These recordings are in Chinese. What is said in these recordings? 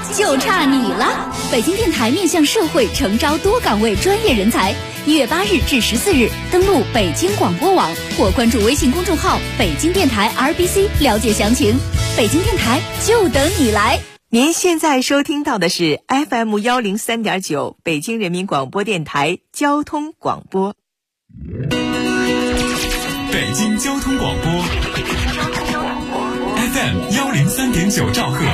就差你了！北京电台面向社会诚招多岗位专业人才，1月8日至14日，登录北京广播网或关注微信公众号北京电台 RBC 了解详情。北京电台就等你来。 您现在收听到的是 FM 103.9北京人民广播电台交通广播。 北京交通广播 FM 103.9兆赫，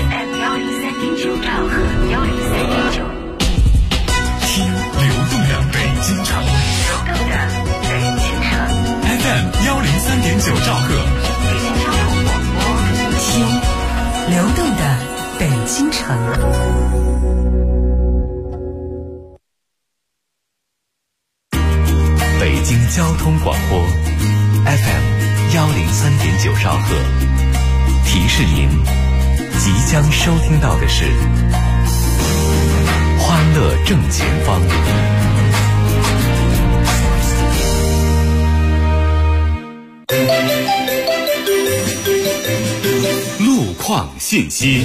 听流动的北京城。FM 103.9兆赫， 听流动的北京城。 北京交通广播 FM 103.9兆赫，提示您即将收听到的是欢乐正前方。路况信息。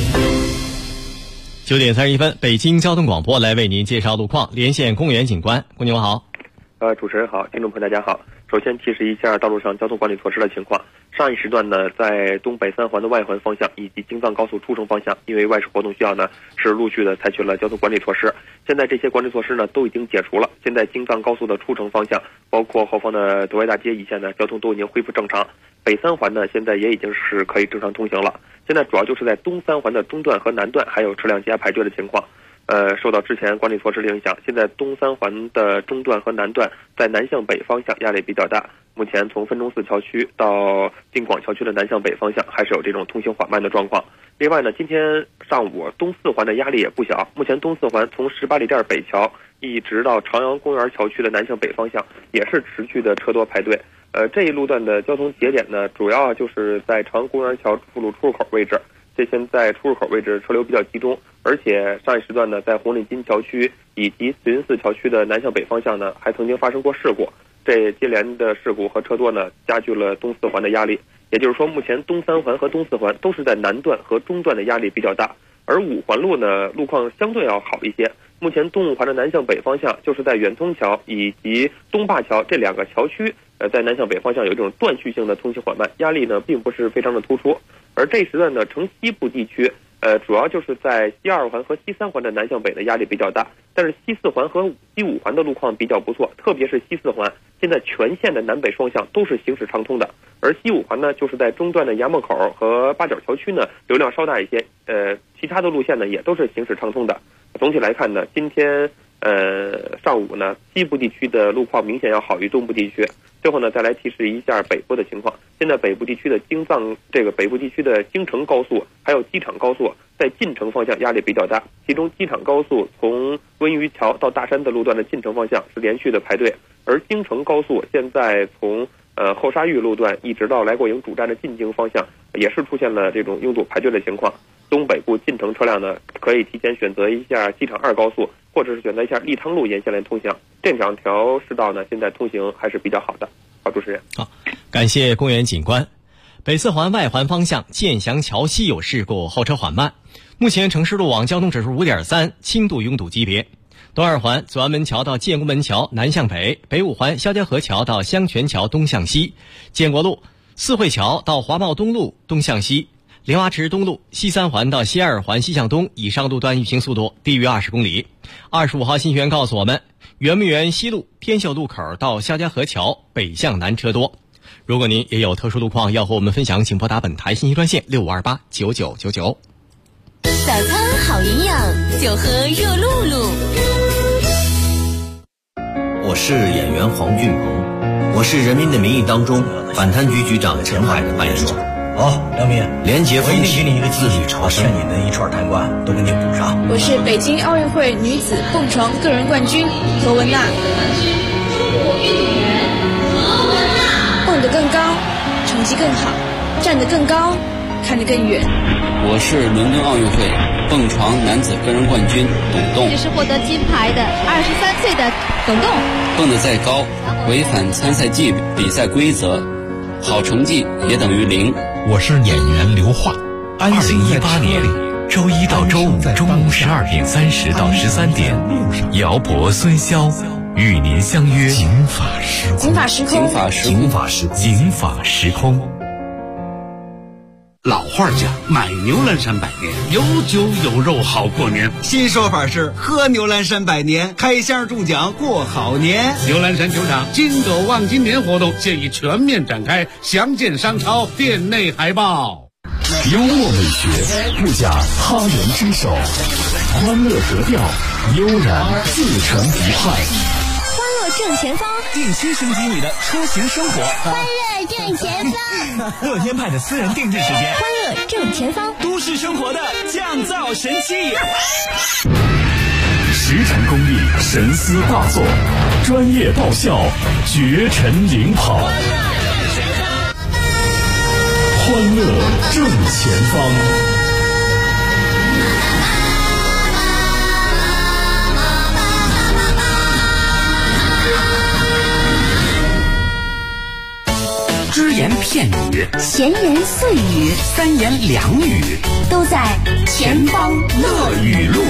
9点31分，北京交通广播来为您介绍路况，连线公园警官。公牛好。 主持人好，听众朋友大家好。首先提示一下道路上交通管理措施的情况。上一时段呢，在东北三环的外环方向以及京藏高速出城方向，因为外事活动需要呢，是陆续的采取了交通管理措施。现在这些管理措施呢都已经解除了。现在京藏高速的出城方向，包括后方的德外大街一线呢，交通都已经恢复正常。北三环呢，现在也已经是可以正常通行了。现在主要就是在东三环的中段和南段，还有车辆积压排队的情况。受到之前管理措施的影响，现在东三环的中段和南段在南向北方向压力比较大。目前从分钟寺桥区到定广桥区的南向北方向还是有这种通行缓慢的状况。另外呢，今天上午东四环的压力也不小。目前东四环从18里店北桥一直到朝阳公园桥区的南向北方向也是持续的车多排队。这一路段的交通节点呢，主要就是在朝阳公园桥副路出入口位置。这现在出入口位置车流比较集中，而且上一时段呢，在红领巾桥区以及慈云寺桥区的南向北方向呢，还曾经发生过事故。这接连的事故和车多呢，加剧了东四环的压力。也就是说，目前东三环和东四环都是在南段和中段的压力比较大，而五环路呢，路况相对要好一些。目前东五环的南向北方向，就是在远通桥以及东坝桥这两个桥区，在南向北方向有一种断续性的通行缓慢，压力呢并不是非常的突出。而这时段呢，城西部地区，主要就是在西二环和西三环的南向北的压力比较大，但是西四环和西五环的路况比较不错，特别是西四环，现在全线的南北双向都是行驶畅通的。而西五环呢，就是在中段的衙门口和八角桥区呢，流量稍大一些，其他的路线呢也都是行驶畅通的。总体来看呢，今天上午呢，西部地区的路况明显要好于东部地区。最后呢，再来提示一下北部的情况。现在北部地区的北部地区的京承高速还有机场高速在进城方向压力比较大，其中机场高速从温榆桥到大山的路段的进城方向是连续的排队，而京承高速现在从后沙峪路段一直到来过营主站的进京方向也是出现了这种拥堵排队的情况。东北部进城车辆呢，可以提前选择一下机场2高速，或者是选择一下利汤路沿线来通行。这两条市道呢，现在通行还是比较好的。好，主持人。 好，感谢公园警官。北四环外环方向建祥桥西有事故，后车缓慢。目前城市路网交通指数 5.3， 轻度拥堵级别。东二环左安门桥到建国门桥南向北，北五环肖家河桥到香泉桥东向西，建国路四惠桥到华贸东路东向西，莲花池东路西三环到西二环西向东以上路段运行速度低于20公里。25号信息源告诉我们，圆明园西路天秀路口到肖家河桥北向南车多。如果您也有特殊路况要和我们分享，请拨打本台信息专线65289999。 早餐好营养，就喝热露露。 我是演员黄俊鹏，我是《人民的名义》当中反贪局局长陈海的扮演者。 好，梁明， 廉洁风气， 我一定给你一个自律朝欠你的一串贪官都给你补上。 我是北京奥运会女子蹦床个人冠军何文娜。蹦得更高，成绩更好，站得更高，看得更远。 我是伦敦奥运会蹦床男子个人冠军董栋。 这是获得金牌的23岁的董栋。 蹦得再高，违反参赛纪律、比赛规则，好成绩也等于0。 我是演员刘桦，2018年周一到周五中午12点30到13点，姚博、孙潇与您相约警法时空。 警法时空， 警法时空，警法时空，警法时空。 老话讲，买牛栏山百年，有酒有肉好过年。 新说法是喝牛栏山百年，开箱中奖过好年。 牛栏山球场金斗望金年活动现已全面展开，详见商超店内海报。 幽默美学，不假他人之手，欢乐格调，悠然自成一派。 欢乐正前方， 定期升级你的出行生活。 欢乐正前方， 乐天派的私人定制时间。 欢乐正前方， 都市生活的降噪神器。实诚公益，神思大作，专业爆笑，绝尘领跑。欢乐正前方。 只言片语， 闲言碎语， 三言两语， 都在前方乐语录。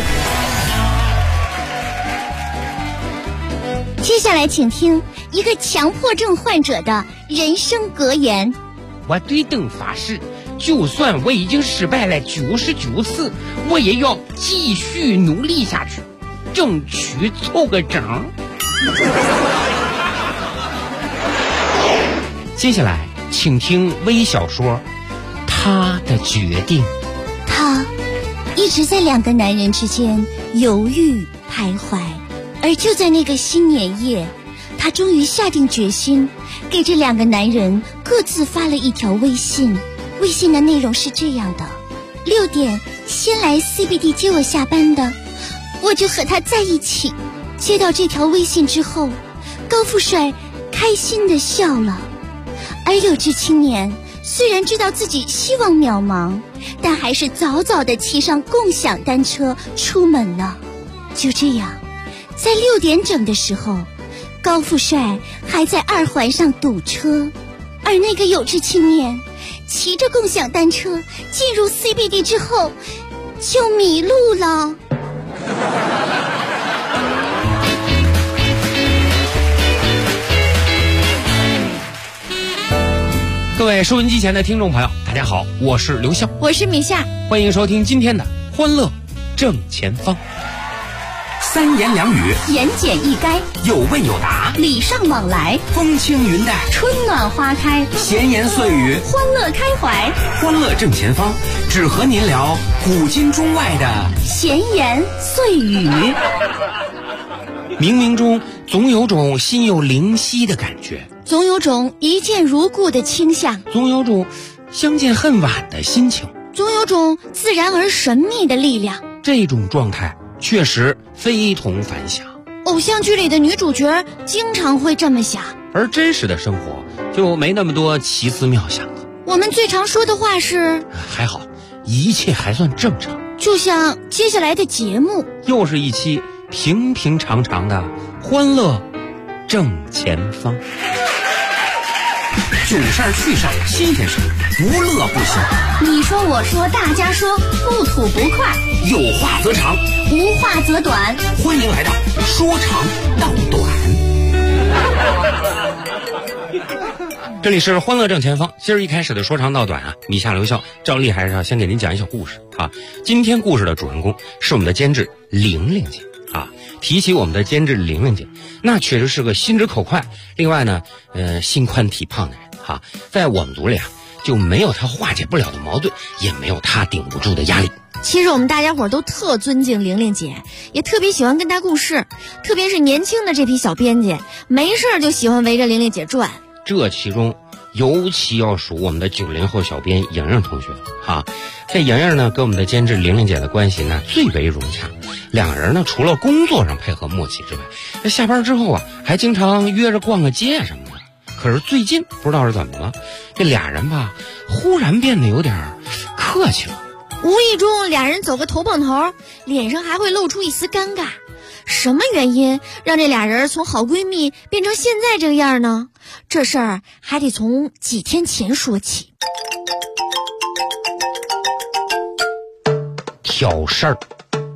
接下来请听一个强迫症患者的人生格言。 我对灯发誓，就算我已经失败了99次，我也要继续努力下去，争取凑个整。接下来请听微小说《他的决定》。 他一直在两个男人之间犹豫徘徊，而就在那个新年夜，他终于下定决心，给这两个男人各自发了一条微信。微信的内容是这样的：6点先来 CBD 接我下班的，我就和他在一起。接到这条微信之后，高富帅开心地笑了。而有志青年虽然知道自己希望渺茫，但还是早早地骑上共享单车出门了。就这样，在6点整的时候，高富帅还在2环上堵车，而那个有志青年骑着共享单车进入 CBD 之后就迷路了。 各位收音机前的听众朋友，大家好，我是刘笑， 我是米夏， 欢迎收听今天的欢乐正前方。 三言两语， 言简意赅， 有问有答， 礼尚往来， 风轻云淡， 春暖花开， 闲言碎语， 欢乐开怀。 欢乐正前方，只和您聊古今中外的闲言碎语。 冥冥中总有种心有灵犀的感觉， 总有种一见如故的倾向， 总有种相见恨晚的心情， 总有种自然而神秘的力量。 这种状态确实非同凡响。 偶像剧里的女主角经常会这么想， 而真实的生活就没那么多奇思妙想了。 我们最常说的话是还好，一切还算正常。 就像接下来的节目， 又是一期平平常常的欢乐正前方。 囧事儿趣事儿新鲜事儿，不乐不行。 你说我说大家说，不吐不快， 有话则长， 无话则短。 欢迎来到说长道短。 这里是欢乐正前方，今儿一开始的说长道短啊，米夏留校照例还是要先给您讲一小故事啊。今天故事的主人公是我们的监制玲玲姐啊。提起我们的监制玲玲姐，那确实是个心直口快，另外呢心宽体胖的人哈，在我们组里啊就没有她化解不了的矛盾，也没有她顶不住的压力。 其实我们大家伙都特尊敬玲玲姐，也特别喜欢跟她共事，特别是年轻的这批小编辑，没事就喜欢围着玲玲姐转。 这其中尤其要数我们的90后小编莹莹同学啊。这莹莹呢跟我们的监制玲玲姐的关系呢最为融洽，两个人呢除了工作上配合默契之外，那下班之后啊还经常约着逛个街什么的。可是最近不知道是怎么了，这俩人吧忽然变得有点客气了， 无意中俩人走个头碰头，脸上还会露出一丝尴尬。什么原因让这俩人从好闺蜜变成现在这个样呢？这事儿还得从几天前说起。 挑事儿。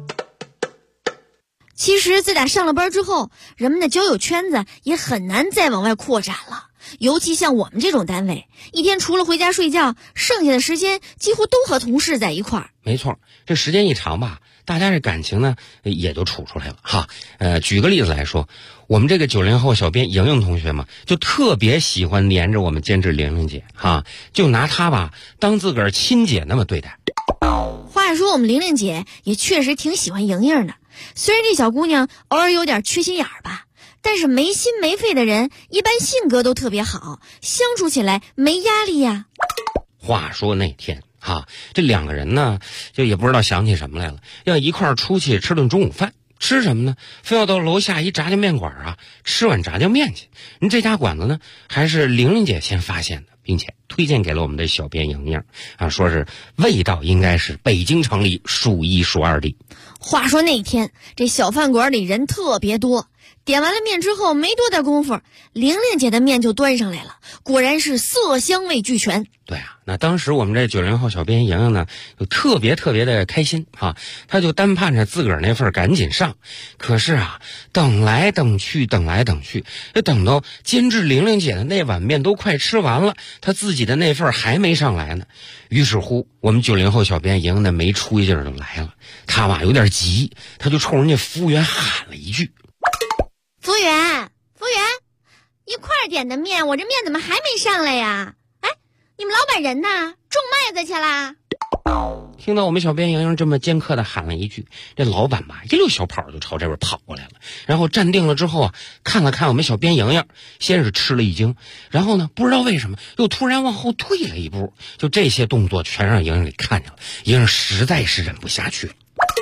其实自打上了班之后，人们的交友圈子也很难再往外扩展了。尤其像我们这种单位，一天除了回家睡觉，剩下的时间几乎都和同事在一块儿。 没错，这时间一长吧，大家这感情呢也就处出来了哈。举个例子来说，我们这个90后小编莹莹同学嘛，就特别喜欢黏着我们监制玲玲姐哈，就拿她吧当自个儿亲姐那么对待。 话说我们玲玲姐也确实挺喜欢莹莹的，虽然这小姑娘偶尔有点缺心眼儿吧，但是没心没肺的人一般性格都特别好，相处起来没压力呀。 话说那天这两个人呢就也不知道想起什么来了，要一块儿出去吃顿中午饭。吃什么呢？非要到楼下一炸酱面馆吃碗炸酱面去。这家馆子呢还是玲玲姐先发现的，并且推荐给了我们的小编莹莹说是味道应该是北京城里数一数二的。 话说那天这小饭馆里人特别多，点完了面之后没多大功夫，玲玲姐的面就端上来了，果然是色香味俱全。 对那当时我们这90后小编莹莹呢就特别的开心她就单盼着自个儿那份赶紧上。可是等来等去，等到监制玲玲姐的那碗面都快吃完了，她自己的那份还没上来呢。于是乎我们90后小编莹莹的没出息劲儿就来了，她有点急，她就冲人家服务员喊了一句： 服务员，一块点的面，我这面怎么还没上来呀？你们老板人呢？种麦子去啦？ 听到我们小编莹莹这么尖刻的喊了一句，这老板吧一溜小跑就朝这边跑过来了，然后站定了之后看了看我们小编莹莹，先是吃了一惊，然后呢不知道为什么又突然往后退了一步，就这些动作全让莹莹给看见了。莹莹实在是忍不下去了。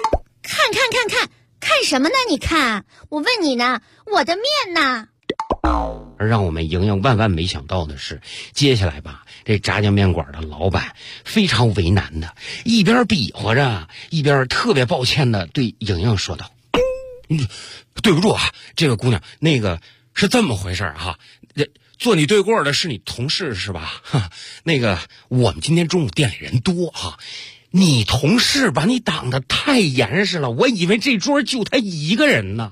看什么呢？你看，我问你呢，我的面呢？ 而让我们莹莹万万没想到的是，接下来吧，这炸酱面馆的老板非常为难的，一边比划着，一边特别抱歉的对莹莹说道：对不住这个姑娘，那个是这么回事坐你对过的是你同事是吧？那个我们今天中午店里人多你同事把你挡得太严实了，我以为这桌就他一个人呢。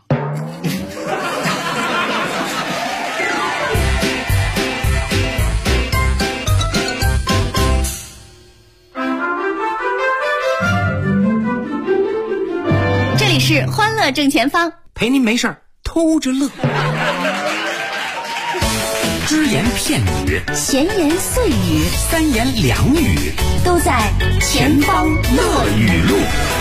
这里是欢乐正前方， 陪您没事儿偷着乐。只言片语， 闲言碎语， 三言两语， 都在前方乐语录。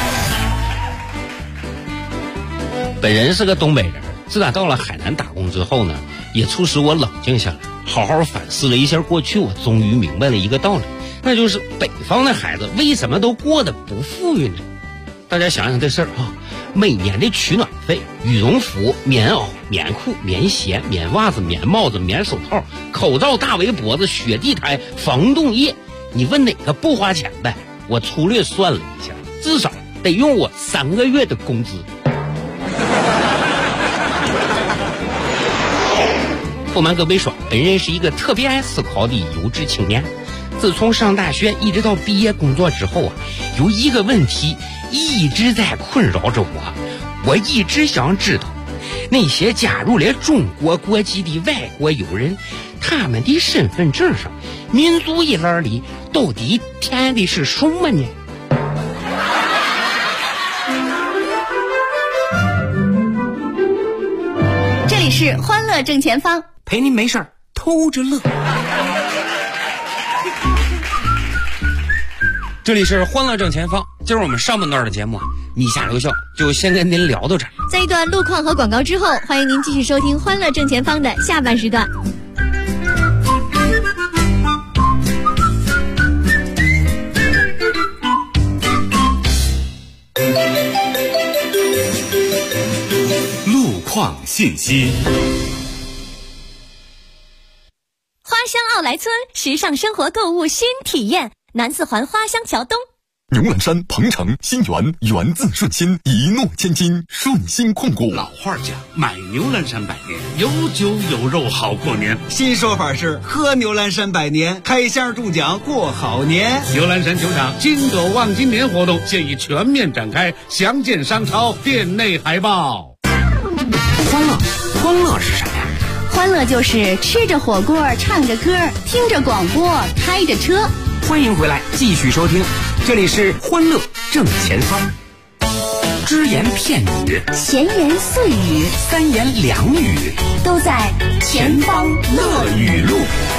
本人是个东北人，自打到了海南打工之后呢，也促使我冷静下来，好好反思了一下过去，我终于明白了一个道理，那就是北方的孩子为什么都过得不富裕呢？大家想想这事儿每年的取暖费、羽绒服、棉袄、棉裤、棉鞋、棉袜子、棉帽子、棉手套、口罩、大围脖子、雪地毯、防冻液，你问哪个不花钱呗？我粗略算了一下，至少得用我3个月的工资。不瞒各位说，本人是一个特别爱思考的优质青年。自从上大学一直到毕业工作之后有一个问题一直在困扰着我一直想知道，那些加入了中国国籍的外国友人，他们的身份证上民族一栏里到底填的是什么呢？ 这里是欢乐正前方， 陪您没事儿偷着乐。这里是欢乐正前方，今儿我们上半段的节目米下留校就先跟您聊到这儿。 在一段路况和广告之后，欢迎您继续收听欢乐正前方的下半时段。 路况信息。 花乡奥莱村时尚生活购物新体验，南四环花乡桥东。 牛栏山、鹏城、新源，源自顺心，一诺千金，顺心控股。 老话讲，买牛栏山百年，有酒有肉好过年。 新说法是喝牛栏山百年，开箱中奖过好年。 牛栏山球场金狗望金年活动现已全面展开，详见商超店内海报。 欢乐是啥呀？ 欢乐就是吃着火锅，唱着歌，听着广播，开着车。 欢迎回来，继续收听，这里是欢乐正前方。只言片语， 闲言碎语， 三言两语， 都在前方乐语录。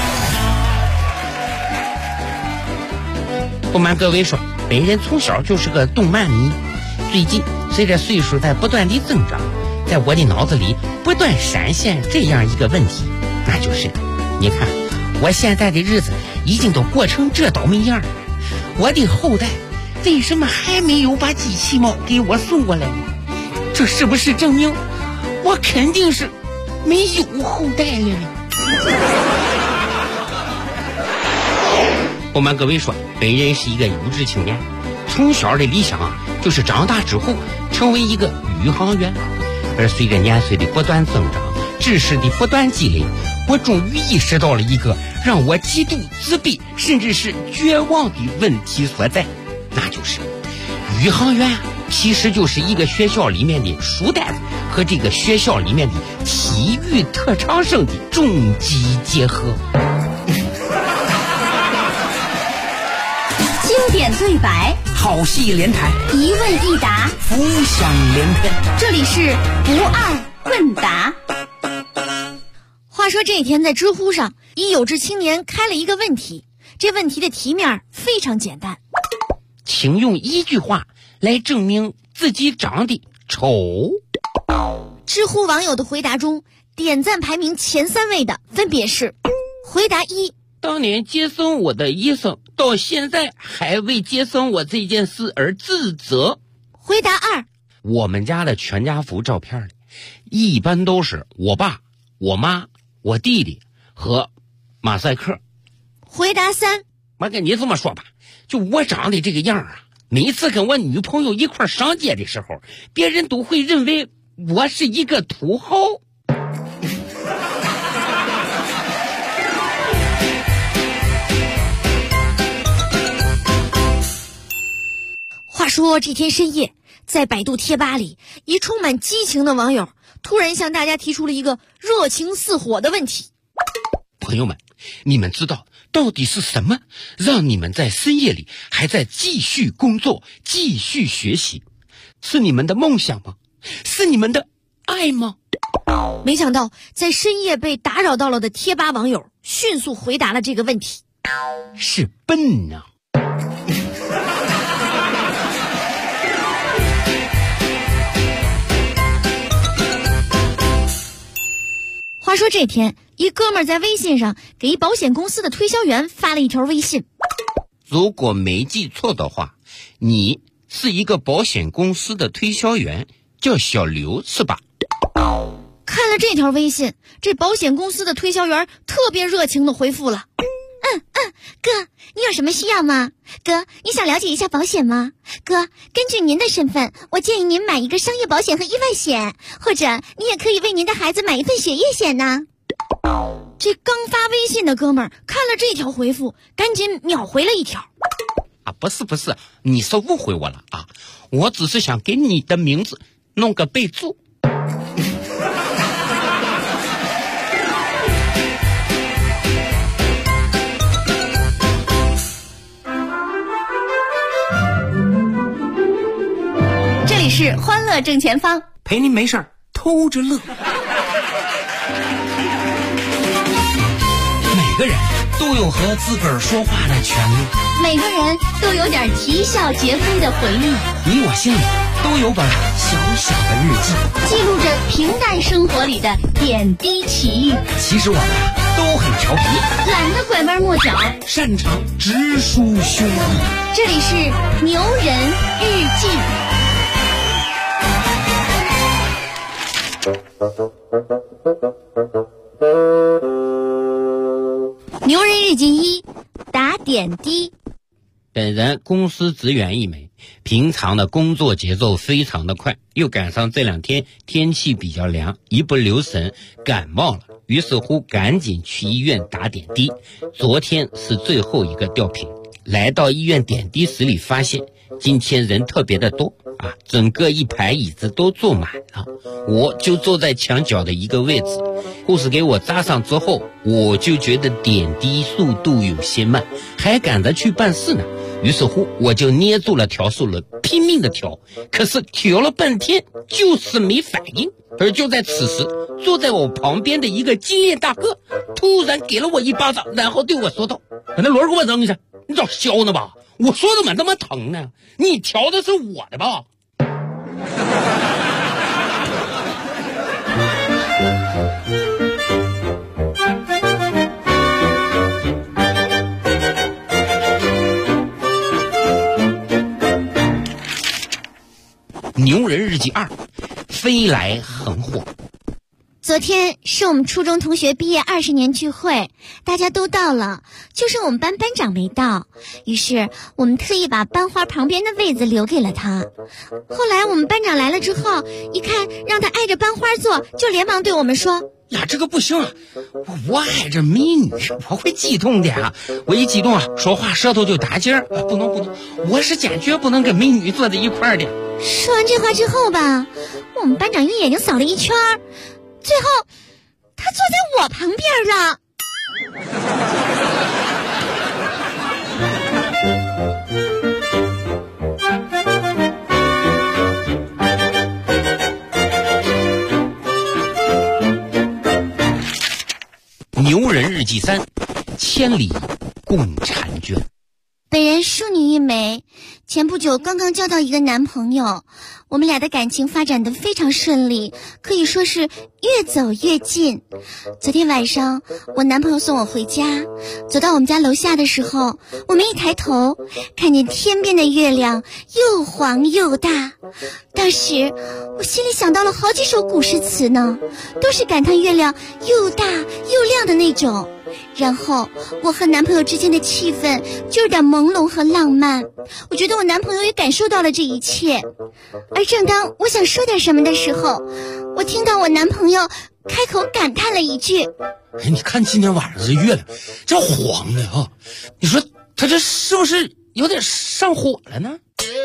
不瞒各位说，本人从小就是个动漫迷，最近随着岁数在不断的增长，在我的脑子里不断闪现这样一个问题，那就是你看我现在的日子已经都过成这倒霉样了，我的后代为什么还没有把机器猫给我送过来？这是不是证明我肯定是没有后代了呢？不瞒各位说，本人是一个有志青年，从小的理想就是长大之后成为一个宇航员。而随着年岁的不断增长，知识的不断积累，我终于意识到了一个让我极度自卑甚至是绝望的问题所在，那就是宇航员其实就是一个学校里面的书呆子和这个学校里面的体育特长生的终极结合。 经典对白， 好戏连台， 一问一答， 浮想联翩。 这里是不二问答。 话说这一天在知乎上，一有志青年开了一个问题，这问题的题面非常简单， 请用一句话来证明自己长得丑。 知乎网友的回答中，点赞排名前3位的分别是：回答1， 当年接送我的医生到现在还为接送我这件事而自责。 回答2， 我们家的全家福照片里一般都是我爸、我妈、我弟弟和马赛克。 回答3， 我跟你这么说吧，就我长得这个样每次跟我女朋友一块上街的时候，别人都会认为我是一个土豪。 话说这天深夜，在百度贴吧里，一充满激情的网友突然向大家提出了一个热情似火的问题： 朋友们，你们知道到底是什么让你们在深夜里还在继续工作、继续学习？是你们的梦想吗？是你们的爱吗？ 没想到在深夜被打扰到了的贴吧网友迅速回答了这个问题： 是笨啊。 话说这天，一哥们儿在微信上给一保险公司的推销员发了一条微信： 如果没记错的话，你是一个保险公司的推销员，叫小刘是吧？ 看了这条微信，这保险公司的推销员特别热情地回复了：哥，你有什么需要吗？哥，你想了解一下保险吗？哥，根据您的身份，我建议您买一个商业保险和意外险，或者你也可以为您的孩子买一份血液险呢。这刚发微信的哥们儿看了这条回复，赶紧秒回了一条： 不是，你是误会我了啊！我只是想给你的名字弄个备注。 这里是欢乐正前方， 陪您没事儿偷着乐。每个人都有和自个儿说话的权利， 每个人都有点啼笑皆非的回忆， 你我心里都有本小小的日记， 记录着平淡生活里的点滴奇遇。 其实我们都很调皮， 懒得拐弯抹角， 擅长直抒胸臆。 这里是牛人日记。牛人日记1，打点滴。 本人公司职员一枚，平常的工作节奏非常的快，又赶上这2天天气比较凉，一不留神感冒了，于是乎赶紧去医院打点滴。昨天是最后一个吊瓶，来到医院点滴室里发现今天人特别的多啊，整个一排椅子都坐满了，我就坐在墙角的一个位置。护士给我扎上之后，我就觉得点滴速度有些慢，还赶着去办事呢。于是乎我就捏住了调速轮，拼命的调，可是调了半天就是没反应。而就在此时，坐在我旁边的一个金链大哥突然给了我一巴掌，然后对我说道：“把那轮给我扔一下，你找削呢吧？我说的满他妈疼呢，你调的是我的吧？”牛人日记2，飞来横祸。 昨天是我们初中同学毕业20年聚会，大家都到了，就剩我们班班长没到，于是我们特意把班花旁边的位子留给了他。后来我们班长来了之后，一看让他挨着班花坐，就连忙对我们说：“ 呀，这个不行啊，我挨着美女我会激动的啊，我一激动啊，说话舌头就打结儿，不能，我是坚决不能跟美女坐在一块儿的。” 说完这话之后吧，我们班长一眼睛扫了一圈，最后他坐在我旁边了。 牛人日记3，千里共婵娟。 本人淑女一枚，前不久刚刚交到一个男朋友，我们俩的感情发展得非常顺利，可以说是越走越近。昨天晚上我男朋友送我回家，走到我们家楼下的时候，我们一抬头看见天边的月亮又黄又大，当时我心里想到了好几首古诗词呢，都是感叹月亮又大又亮的那种。然后我和男朋友之间的气氛就有点朦胧和浪漫，我觉得我男朋友也感受到了这一切。而正当我想说点什么的时候，我听到我男朋友开口感叹了一句：“ 哎，你看今天晚上这月亮这黄的啊，你说他这是不是有点上火了呢？”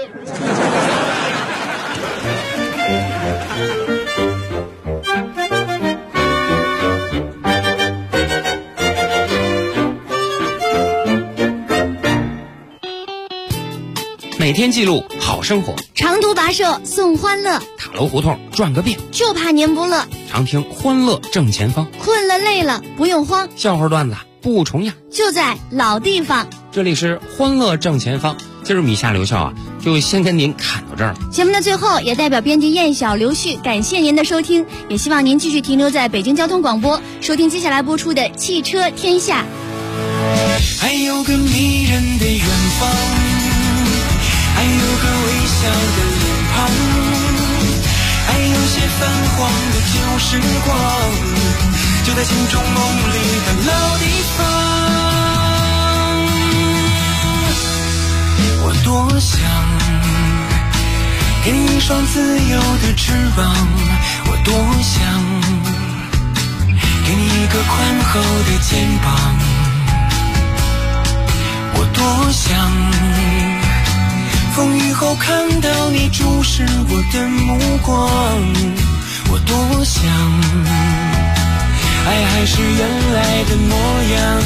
每天记录好生活， 长途跋涉送欢乐， 塔楼胡同转个遍， 就怕您不乐。 常听欢乐正前方， 困了累了不用慌， 笑话段子不重样， 就在老地方。 这里是欢乐正前方，今儿米夏留校啊，就先跟您侃到这儿了。 节目的最后，也代表编辑燕晓、刘旭感谢您的收听，也希望您继续停留在北京交通广播，收听接下来播出的《汽车天下》。 还有个迷人的远方，还有个微笑的脸庞，还有些泛黄的旧时光，就在心中梦里的老地方。我多想给你一双自由的翅膀，我多想给你一个宽厚的肩膀，我多想风雨后看到你注视我的目光，我多想爱还是原来的模样，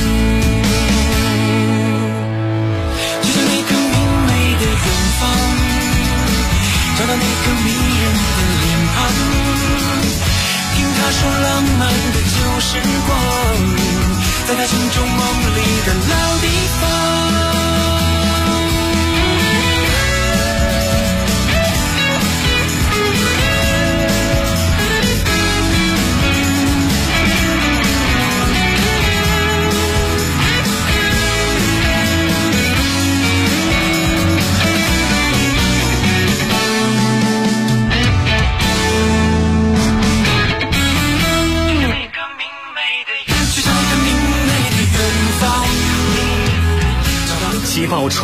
就像那个明媚的远方，找到那个迷人的脸庞，听他说浪漫的旧时光，在他心中梦里的老地方。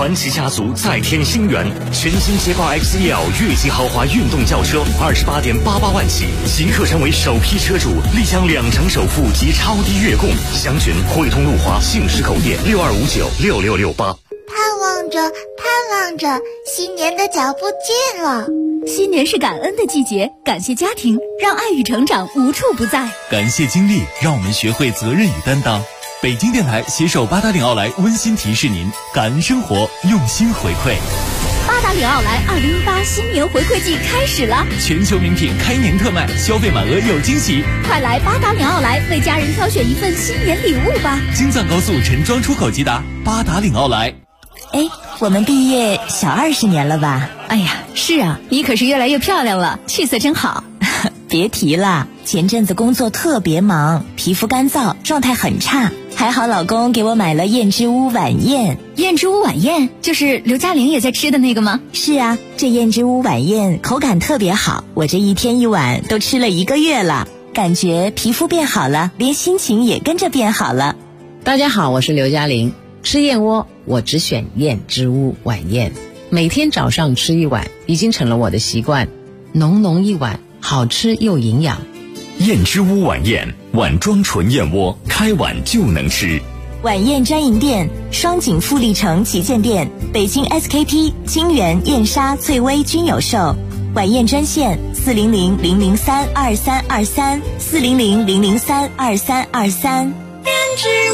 传奇家族再添新元，全新捷豹 XEL 越级豪华运动轿车，28.88万起，即刻成为首批车主，立享2成首付及超低月供。详询汇通路华信实购店62596668。 盼望着，新年的脚步近了。 新年是感恩的季节，感谢家庭，让爱与成长无处不在； 感谢经历，让我们学会责任与担当。北京电台携手八达岭奥莱温馨提示您：感恩生活，用心回馈。 八达岭奥莱2018新年回馈季开始了， 全球名品开年特卖，消费满额有惊喜。 快来八达岭奥莱为家人挑选一份新年礼物吧！ 京藏高速陈庄出口即达，八达岭奥莱。 哎，我们毕业小20年了吧？ 哎呀，是啊，你可是越来越漂亮了，气色真好。 别提了，前阵子工作特别忙，皮肤干燥，状态很差。还好老公给我买了燕之屋晚宴。 燕之屋晚宴就是刘嘉玲也在吃的那个吗？ 是啊，这燕之屋晚宴口感特别好，我这一天一碗都吃了1个月了，感觉皮肤变好了，连心情也跟着变好了。 大家好，我是刘嘉玲。吃燕窝我只选燕之屋晚宴，每天早上吃1碗已经成了我的习惯，浓浓一碗，好吃又营养。 燕之屋晚宴，碗装纯燕窝，开碗就能吃。 晚宴专营店：双井富力城旗舰店、北京 SKP、金源、燕莎、翠微均有售。晚宴专线：400-003-2323，400-003-2323。 燕之屋。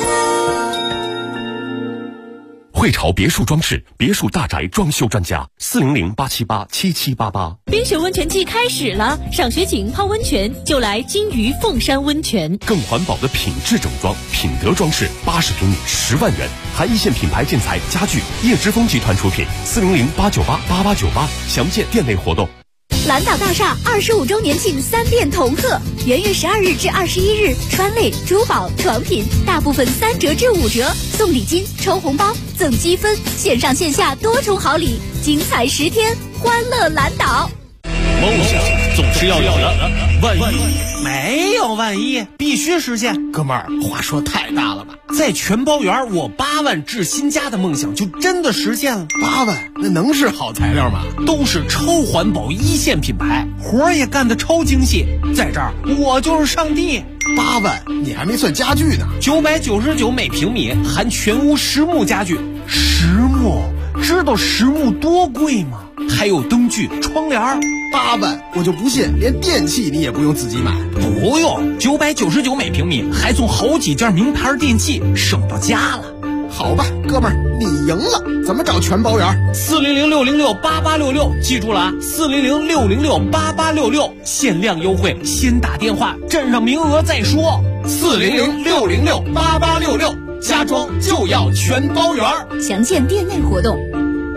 汇潮别墅装饰，别墅大宅装修专家，400-878-7788。 冰雪温泉季开始了，赏雪景、泡温泉就来金鱼凤山温泉。 更环保的品质整装，品德装饰，80平米10万元，含一线品牌建材家具，叶之峰集团出品，400-898-8898，详见店内活动。 蓝岛大厦25周年庆3店同贺，元月12日至21日，川类、珠宝、床品大部分3折至5折，送礼金、抽红包、赠积分，线上线下多重好礼，精彩10天，欢乐蓝岛。 梦想总是要有的，万一没有万一，必须实现。哥们儿，话说太大了吧？在全包园我8万置新家的梦想就真的实现了。 8万，那能是好材料吗？ 都是超环保1线品牌，活儿也干得超精细。在这儿，我就是上帝。 8万，你还没算家具呢。 999每平米，含全屋实木家具。实木，知道实木多贵吗？还有灯具、窗帘。 8万，我就不信连电器你也不用自己买。 不用，999每平米，还送好几件名牌电器，省到家了。 好吧，哥们儿，你赢了。怎么找全包园 ？400-606-8866，记住了啊！400-606-8866，限量优惠，先打电话，占上名额再说。400-606-8866，家装就要全包园。 详见店内活动。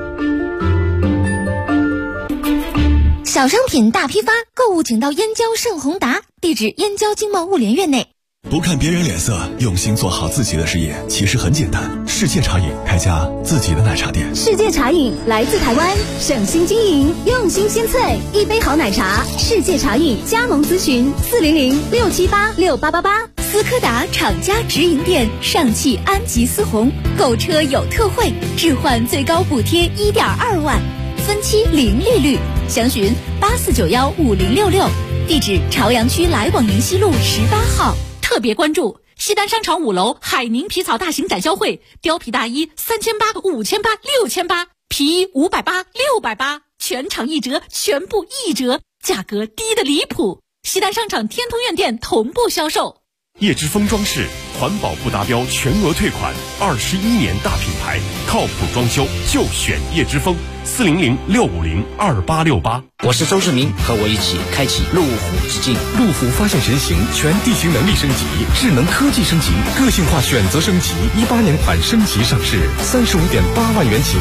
小商品大批发，购物请到燕郊盛宏达，地址燕郊经贸物联院内。 不看别人脸色，用心做好自己的事业，其实很简单。世界茶饮开家自己的奶茶店。 世界茶饮来自台湾，省心经营，用心鲜萃，一杯好奶茶。世界茶饮加盟咨询400-678-6888。斯柯达厂家直营店，上汽安吉思宏，购车有特惠，置换最高补贴1.2万，分期零利率。详询84915066，地址朝阳区来往云西路18号。 特别关注西单商场5楼海宁皮草大型展销会，貂皮大衣3800、5800、6800，皮衣580、680，全场1折，全部1折，价格低得离谱。西单商场天通苑店同步销售。 叶之峰装饰，环保不达标全额退款，21年大品牌，靠谱装修就选叶之峰，400-650-2868。 我是周志明，和我一起开启路虎之境。 路虎发现神行，全地形能力升级，智能科技升级，个性化选择升级，18年款升级上市，35.8万元起。